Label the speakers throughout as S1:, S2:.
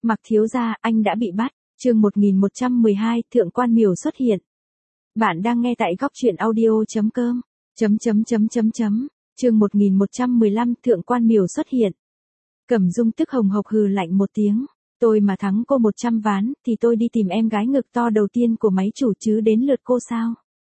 S1: Mặc thiếu gia, anh đã bị bắt. Chương 1112, Thượng quan Miểu xuất hiện. Bạn đang nghe tại góc truyện audio.com. Chương 1115, Thượng quan Miểu xuất hiện. Cẩm Dung tức hồng hộc hừ lạnh một tiếng. Tôi mà thắng cô 100 ván, thì tôi đi tìm em gái ngực to đầu tiên của máy chủ chứ đến lượt cô sao?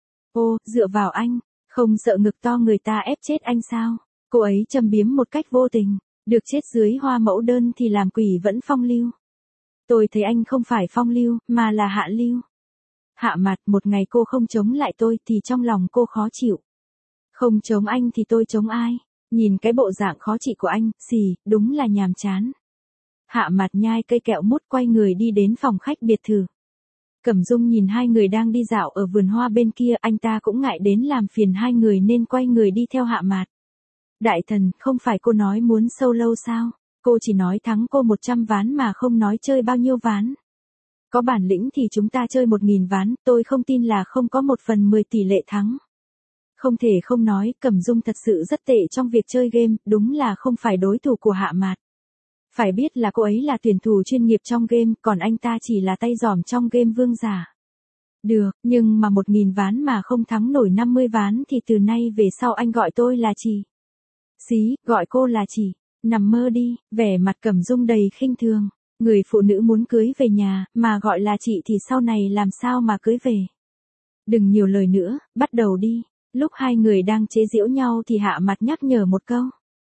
S1: Ô, dựa vào anh, không sợ ngực to người ta ép chết anh sao? Cô ấy châm biếm một cách vô tình, được chết dưới hoa mẫu đơn thì làm quỷ vẫn phong lưu. Tôi thấy anh không phải phong lưu, mà là hạ lưu. Hạ Mặt, một ngày cô không chống lại tôi thì trong lòng cô khó chịu. Không chống anh thì tôi chống ai? Nhìn cái bộ dạng khó chịu của anh, xì, đúng là nhàm chán. Hạ Mặt nhai cây kẹo mút quay người đi đến phòng khách biệt thự. Cẩm Dung nhìn hai người đang đi dạo ở vườn hoa bên kia, anh ta cũng ngại đến làm phiền hai người nên quay người đi theo Hạ Mặt. Đại thần, không phải cô nói muốn solo sao? Cô chỉ nói thắng cô 100 ván mà không nói chơi bao nhiêu ván. Có bản lĩnh thì chúng ta chơi 1000 ván, tôi không tin là không có 1/10 tỷ lệ thắng. Không thể không nói, Cẩm Dung thật sự rất tệ trong việc chơi game, đúng là không phải đối thủ của Hạ Mạt. Phải biết là cô ấy là tuyển thủ chuyên nghiệp trong game, còn anh ta chỉ là tay giỏm trong game vương giả. Được, nhưng mà 1000 ván mà không thắng nổi 50 ván thì từ nay về sau anh gọi tôi là chị. Xí, gọi cô là chị. Nằm mơ đi, vẻ mặt Cẩm Dung đầy khinh thường. Người phụ nữ muốn cưới về nhà, mà gọi là chị thì sau này làm sao mà cưới về. Đừng nhiều lời nữa, bắt đầu đi. Lúc hai người đang chế giễu nhau thì Hạ Mặt nhắc nhở một câu.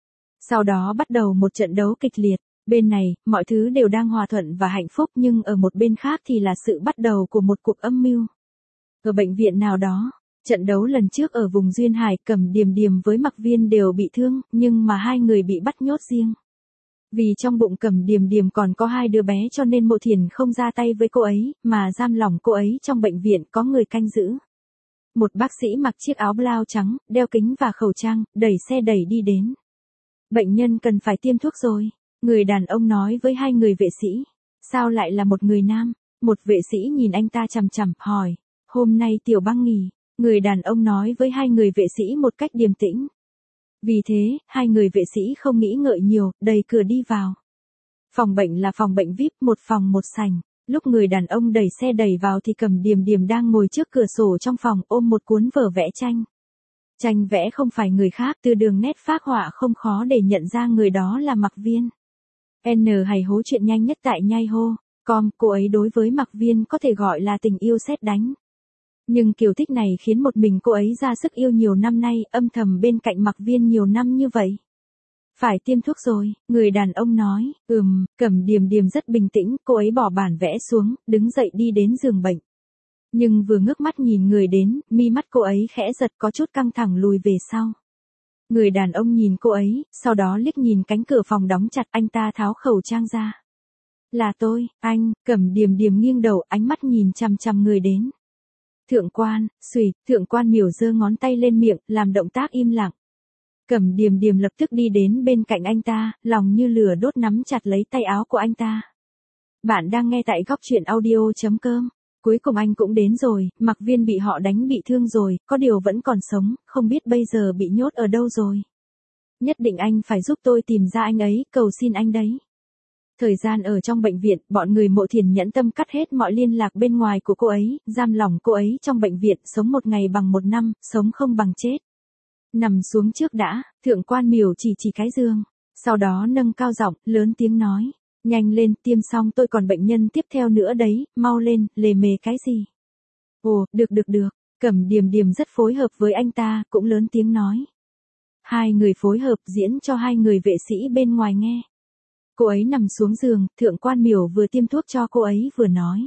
S1: Sau đó bắt đầu một trận đấu kịch liệt. Bên này, mọi thứ đều đang hòa thuận và hạnh phúc, nhưng ở một bên khác thì là sự bắt đầu của một cuộc âm mưu. Ở bệnh viện nào đó, trận đấu lần trước ở vùng Duyên Hải, Cẩm Điềm Điềm với Mặc Viên đều bị thương, nhưng mà hai người bị bắt nhốt riêng. Vì trong bụng Cẩm Điềm Điềm còn có 2 đứa bé cho nên Mộ Thiền không ra tay với cô ấy, mà giam lỏng cô ấy trong bệnh viện có người canh giữ. Một bác sĩ mặc chiếc áo blau trắng, đeo kính và khẩu trang, đẩy xe đẩy đi đến. Bệnh nhân cần phải tiêm thuốc rồi. Người đàn ông nói với hai người vệ sĩ. Sao lại là một người nam? Một vệ sĩ nhìn anh ta chằm chằm, hỏi. Hôm nay Tiểu Băng nghỉ. Người đàn ông nói với hai người vệ sĩ một cách điềm tĩnh. Vì thế, hai người vệ sĩ không nghĩ ngợi nhiều, đẩy cửa đi vào. Phòng bệnh là phòng bệnh VIP, một phòng một sảnh. Lúc người đàn ông đẩy xe đẩy vào thì Cẩm Điềm Điềm đang ngồi trước cửa sổ trong phòng ôm một cuốn vở vẽ tranh. Tranh vẽ không phải người khác, từ đường nét phác họa không khó để nhận ra người đó là Mặc Viên. N hay hố chuyện nhanh nhất tại nhai hô. Cô ấy đối với Mặc Viên có thể gọi là tình yêu sét đánh. Nhưng kiều thích này khiến một mình cô ấy ra sức yêu nhiều năm nay, âm thầm bên cạnh Mặc Viên nhiều năm như vậy. Phải tiêm thuốc rồi, người đàn ông nói. Cẩm Điềm Điềm rất bình tĩnh, cô ấy bỏ bản vẽ xuống, đứng dậy đi đến giường bệnh. Nhưng vừa ngước mắt nhìn người đến, mi mắt cô ấy khẽ giật, có chút căng thẳng lùi về sau. Người đàn ông nhìn cô ấy, sau đó liếc nhìn cánh cửa phòng đóng chặt, anh ta tháo khẩu trang ra. Là tôi, anh. Cẩm Điềm Điềm nghiêng đầu, ánh mắt nhìn chằm chằm người đến. Thượng quan, Thượng quan Miểu giơ ngón tay lên miệng, làm động tác im lặng. Cẩm Điềm Điềm lập tức đi đến bên cạnh anh ta, lòng như lửa đốt nắm chặt lấy tay áo của anh ta. Bạn đang nghe tại góc truyện audio.com. Cuối cùng anh cũng đến rồi, Mặc Viên bị họ đánh bị thương rồi, có điều vẫn còn sống, không biết bây giờ bị nhốt ở đâu rồi. Nhất định anh phải giúp tôi tìm ra anh ấy, cầu xin anh đấy. Thời gian ở trong bệnh viện, bọn người Mộ Thiền nhẫn tâm cắt hết mọi liên lạc bên ngoài của cô ấy, giam lỏng cô ấy trong bệnh viện, sống một ngày bằng 1 năm, sống không bằng chết. Nằm xuống trước đã, Thượng quan Miểu chỉ cái giường, sau đó nâng cao giọng, lớn tiếng nói. Nhanh lên, tiêm xong tôi còn bệnh nhân tiếp theo nữa đấy, mau lên, lề mề cái gì. Ồ, được. Cẩm Điềm Điềm rất phối hợp với anh ta, cũng lớn tiếng nói. Hai người phối hợp diễn cho hai người vệ sĩ bên ngoài nghe. Cô ấy nằm xuống giường, Thượng quan Miểu vừa tiêm thuốc cho cô ấy vừa nói.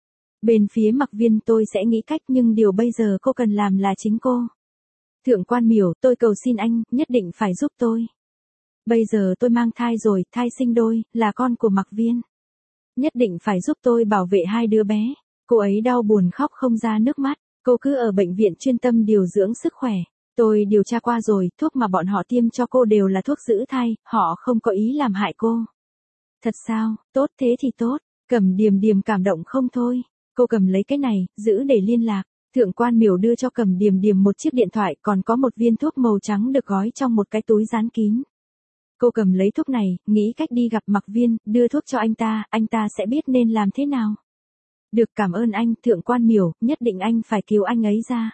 S1: Bên phía Mặc Viên tôi sẽ nghĩ cách, nhưng điều bây giờ cô cần làm là chính cô. Thượng quan Miểu, tôi cầu xin anh, nhất định phải giúp tôi. Bây giờ tôi mang thai rồi, thai sinh đôi, là con của Mặc Viên. Nhất định phải giúp tôi bảo vệ 2 đứa bé. Cô ấy đau buồn khóc không ra nước mắt. Cô cứ ở bệnh viện chuyên tâm điều dưỡng sức khỏe. Tôi điều tra qua rồi, thuốc mà bọn họ tiêm cho cô đều là thuốc giữ thai, họ không có ý làm hại cô. Thật sao, tốt thế thì tốt. Cẩm Điềm Điềm cảm động không thôi. Cô cầm lấy cái này, giữ để liên lạc. Thượng quan Miểu đưa cho Cẩm Điềm Điềm một chiếc điện thoại, còn có một viên thuốc màu trắng được gói trong một cái túi dán kín. Cô cầm lấy thuốc này, nghĩ cách đi gặp Mạc Viên, đưa thuốc cho anh ta sẽ biết nên làm thế nào. Được, cảm ơn anh, Thượng quan Miểu, nhất định anh phải cứu anh ấy ra.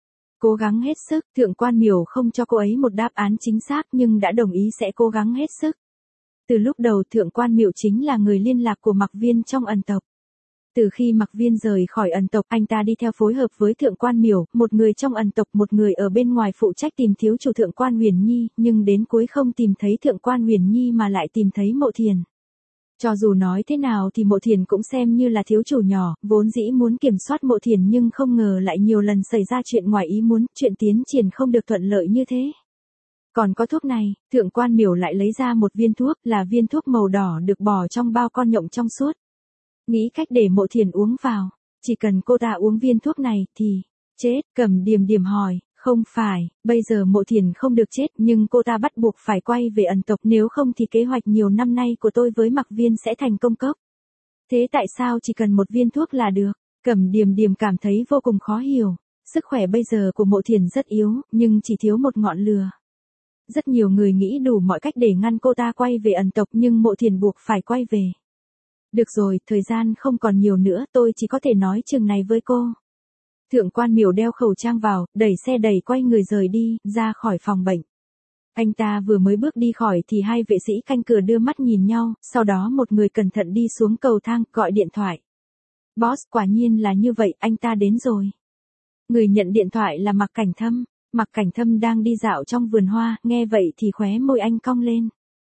S1: Cố gắng hết sức, Thượng quan Miểu không cho cô ấy một đáp án chính xác nhưng đã đồng ý sẽ cố gắng hết sức. Từ lúc đầu Thượng quan Miểu chính là người liên lạc của Mạc Viên trong ẩn tộc. Từ khi Mạc Viên rời khỏi ẩn tộc, anh ta đi theo phối hợp với Thượng quan Miểu, một người trong ẩn tộc, một người ở bên ngoài phụ trách tìm thiếu chủ Thượng quan Huyền Nhi, nhưng đến cuối không tìm thấy Thượng quan Huyền Nhi mà lại tìm thấy Mộ Thiền. Cho dù nói thế nào thì Mộ Thiền cũng xem như là thiếu chủ nhỏ, vốn dĩ muốn kiểm soát Mộ Thiền nhưng không ngờ lại nhiều lần xảy ra chuyện ngoài ý muốn, chuyện tiến triển không được thuận lợi như thế. Còn có thuốc này, Thượng quan Miểu lại lấy ra một viên thuốc, là viên thuốc màu đỏ được bỏ trong bao con nhộng trong suốt. Nghĩ cách để Mộ Thiền uống vào, chỉ cần cô ta uống viên thuốc này thì chết. Cẩm Điềm Điềm hỏi, không phải, bây giờ Mộ Thiền không được chết nhưng cô ta bắt buộc phải quay về ẩn tộc, nếu không thì kế hoạch nhiều năm nay của tôi với Mạc Viên sẽ thành công cốc. Thế tại sao chỉ cần một viên thuốc là được? Cẩm Điềm Điềm cảm thấy vô cùng khó hiểu. Sức khỏe bây giờ của Mộ Thiền rất yếu, nhưng chỉ thiếu một ngọn lửa. Rất nhiều người nghĩ đủ mọi cách để ngăn cô ta quay về ẩn tộc nhưng Mộ Thiền buộc phải quay về. Được rồi, thời gian không còn nhiều nữa, tôi chỉ có thể nói chừng này với cô. Thượng quan Miểu đeo khẩu trang vào, đẩy xe đẩy quay người rời đi, ra khỏi phòng bệnh. Anh ta vừa mới bước đi khỏi thì hai vệ sĩ canh cửa đưa mắt nhìn nhau, sau đó một người cẩn thận đi xuống cầu thang, gọi điện thoại. Boss, quả nhiên là như vậy, anh ta đến rồi. Người nhận điện thoại là Mạc Cảnh Thâm. Mạc Cảnh Thâm đang đi dạo trong vườn hoa, nghe vậy thì khóe môi anh cong lên.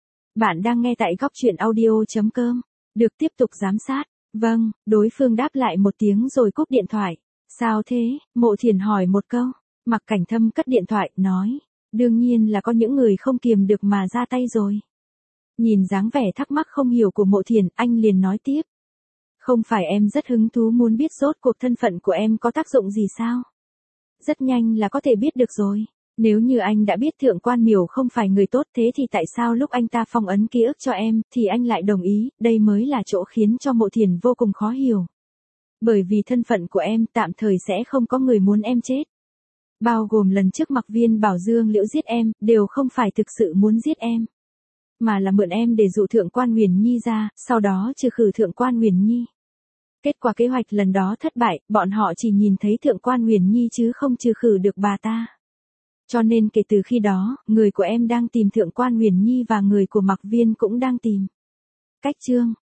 S1: Bạn đang nghe tại góc truyện audio.com. Được tiếp tục giám sát. Vâng, đối phương đáp lại một tiếng rồi cúp điện thoại. Sao thế? Mộ Thiền hỏi một câu. Mạc Cảnh Thâm cất điện thoại, nói. Đương nhiên là có những người không kiềm được mà ra tay rồi. Nhìn dáng vẻ thắc mắc không hiểu của Mộ Thiền, anh liền nói tiếp. Không phải em rất hứng thú muốn biết rốt cuộc thân phận của em có tác dụng gì sao? Rất nhanh là có thể biết được rồi. Nếu như anh đã biết Thượng quan Miểu không phải người tốt, thế thì tại sao lúc anh ta phong ấn ký ức cho em, thì anh lại đồng ý, đây mới là chỗ khiến cho Mộ Thiền vô cùng khó hiểu. Bởi vì thân phận của em tạm thời sẽ không có người muốn em chết. Bao gồm lần trước Mạc Viên bảo Dương Liễu giết em, đều không phải thực sự muốn giết em. Mà là mượn em để dụ Thượng quan Huyền Nhi ra, sau đó trừ khử Thượng quan Huyền Nhi. Kết quả kế hoạch lần đó thất bại, bọn họ chỉ nhìn thấy Thượng quan Huyền Nhi chứ không trừ khử được bà ta. Cho nên kể từ khi đó, người của em đang tìm Thượng quan Huyền Nhi và người của Mạc Viên cũng đang tìm. Cách chương